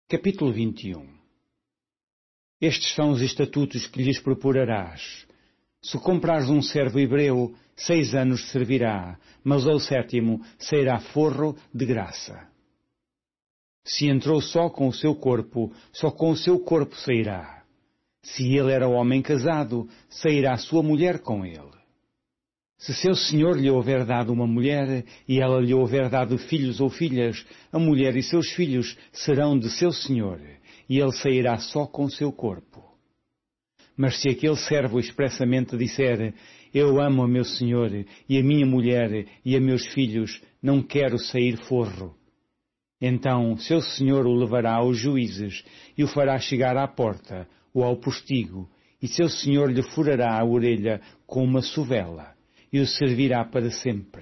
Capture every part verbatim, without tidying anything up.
Capítulo vinte e um. Estes são os estatutos que lhes procurarás. Se comprares um servo hebreu, seis anos servirá, mas ao sétimo sairá forro de graça. Se entrou só com o seu corpo, só com o seu corpo sairá. Se ele era homem casado, sairá sua mulher com ele. Se seu senhor lhe houver dado uma mulher, e ela lhe houver dado filhos ou filhas, a mulher e seus filhos serão de seu senhor, e ele sairá só com seu corpo. Mas se aquele servo expressamente disser, eu amo a meu senhor, e a minha mulher, e a meus filhos, não quero sair forro, então seu senhor o levará aos juízes, e o fará chegar à porta, ou ao postigo, e seu senhor lhe furará a orelha com uma sovela, e o servirá para sempre.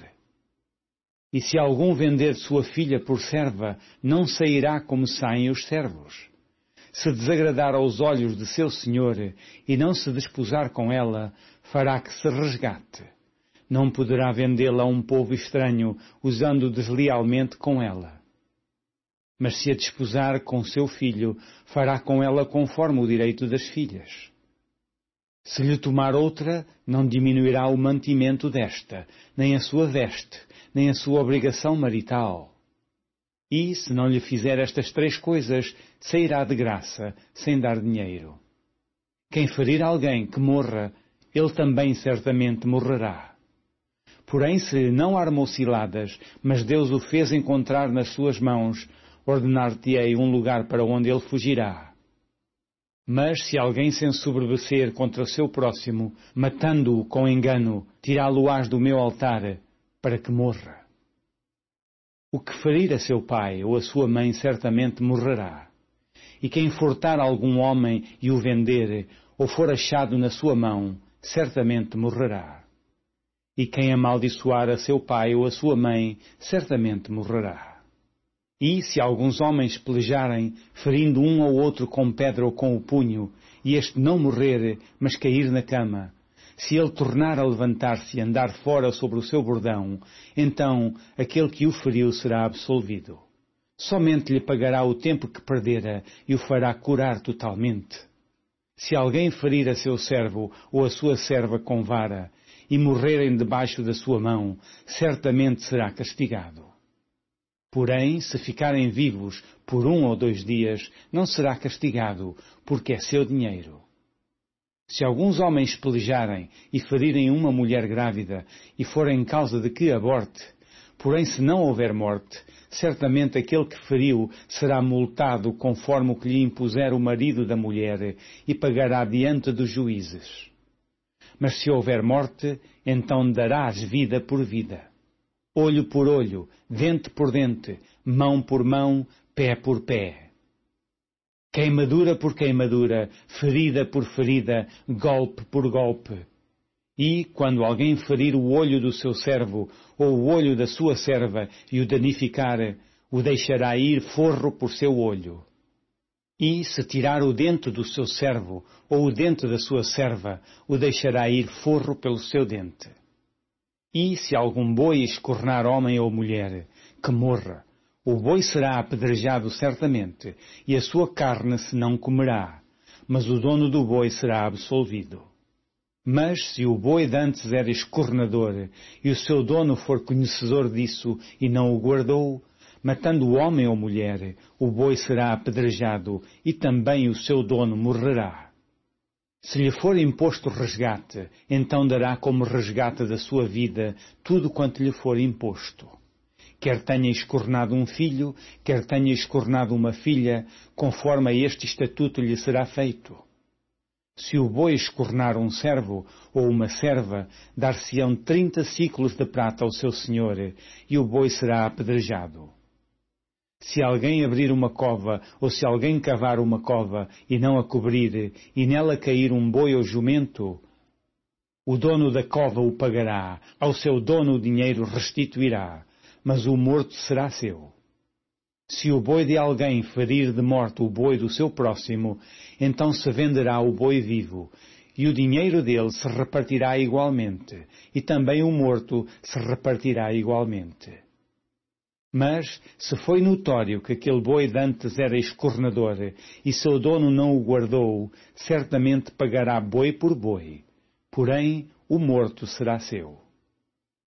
E se algum vender sua filha por serva, não sairá como saem os servos. Se desagradar aos olhos de seu senhor e não se desposar com ela, fará que se resgate. Não poderá vendê-la a um povo estranho, usando deslealmente com ela. Mas se a desposar com seu filho, fará com ela conforme o direito das filhas. Se lhe tomar outra, não diminuirá o mantimento desta, nem a sua veste, nem a sua obrigação marital. E, se não lhe fizer estas três coisas, sairá de graça, sem dar dinheiro. Quem ferir alguém que morra, ele também certamente morrerá. Porém, se não armou ciladas, mas Deus o fez encontrar nas suas mãos, ordenar-te-ei um lugar para onde ele fugirá. Mas se alguém se ensoberbecer contra o seu próximo, matando-o com engano, tirá-lo-ás do meu altar, para que morra. O que ferir a seu pai ou a sua mãe certamente morrerá. E quem furtar algum homem e o vender, ou for achado na sua mão, certamente morrerá. E quem amaldiçoar a seu pai ou a sua mãe, certamente morrerá. E, se alguns homens pelejarem, ferindo um ou outro com pedra ou com o punho, e este não morrer, mas cair na cama, se ele tornar a levantar-se e andar fora sobre o seu bordão, então aquele que o feriu será absolvido. Somente lhe pagará o tempo que perdera e o fará curar totalmente. Se alguém ferir a seu servo ou a sua serva com vara, e morrerem debaixo da sua mão, certamente será castigado. Porém, se ficarem vivos por um ou dois dias, não será castigado, porque é seu dinheiro. Se alguns homens pelejarem e ferirem uma mulher grávida, e forem causa de que aborte, porém se não houver morte, certamente aquele que feriu será multado conforme o que lhe impuser o marido da mulher, e pagará diante dos juízes. Mas se houver morte, então darás vida por vida. Olho por olho, dente por dente, mão por mão, pé por pé. Queimadura por queimadura, ferida por ferida, golpe por golpe. E, quando alguém ferir o olho do seu servo, ou o olho da sua serva, e o danificar, o deixará ir forro por seu olho. E, se tirar o dente do seu servo, ou o dente da sua serva, o deixará ir forro pelo seu dente. E, se algum boi escornar homem ou mulher, que morra, o boi será apedrejado certamente, e a sua carne se não comerá, mas o dono do boi será absolvido. Mas, se o boi dantes era escornador, e o seu dono for conhecedor disso, e não o guardou, matando o homem ou mulher, o boi será apedrejado, e também o seu dono morrerá. Se lhe for imposto resgate, então dará como resgate da sua vida tudo quanto lhe for imposto. Quer tenha escornado um filho, quer tenha escornado uma filha, conforme a este estatuto lhe será feito. Se o boi escornar um servo ou uma serva, dar-se-ão trinta ciclos de prata ao seu senhor, e o boi será apedrejado. Se alguém abrir uma cova, ou se alguém cavar uma cova, e não a cobrir, e nela cair um boi ou jumento, o dono da cova o pagará, ao seu dono o dinheiro restituirá, mas o morto será seu. Se o boi de alguém ferir de morte o boi do seu próximo, então se venderá o boi vivo, e o dinheiro dele se repartirá igualmente, e também o morto se repartirá igualmente. Mas, se foi notório que aquele boi de antes era escornador, e seu dono não o guardou, certamente pagará boi por boi. Porém, o morto será seu.